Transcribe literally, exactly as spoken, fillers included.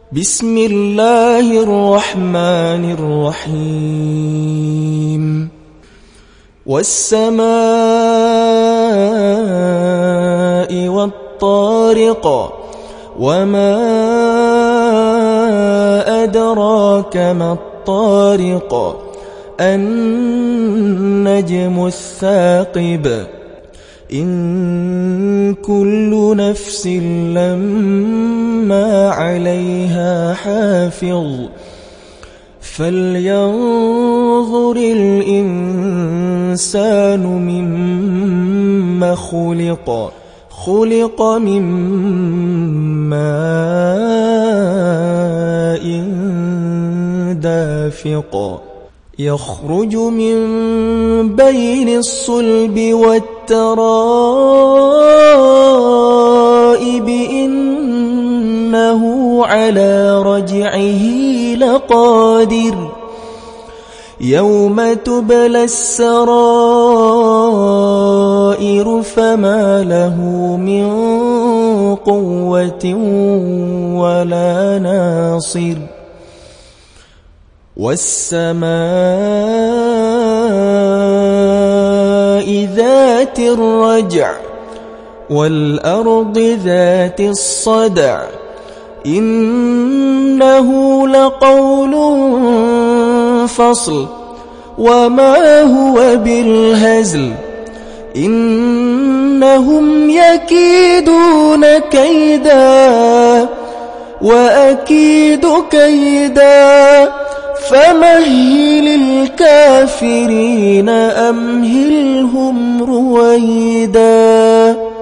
بسم الله الرحمن الرحيم والسماء والطارق وما أدراك ما الطارق النجم الثاقب إن كل نفس لما عليها حافظ فلينظر الإنسان مما خلق خلق من ماء دافق يخرج من بين الصلب والترائب إنه على رجعه لقادر يوم تبلى السرائر فما له من قوة ولا ناصر والسماء ذات الرجع والأرض ذات الصدع إنه لقول فصل وما هو بالهزل إنهم يكيدون كيدا وأكيد كيدا فمهل الكافرين أمهلهم رويدا.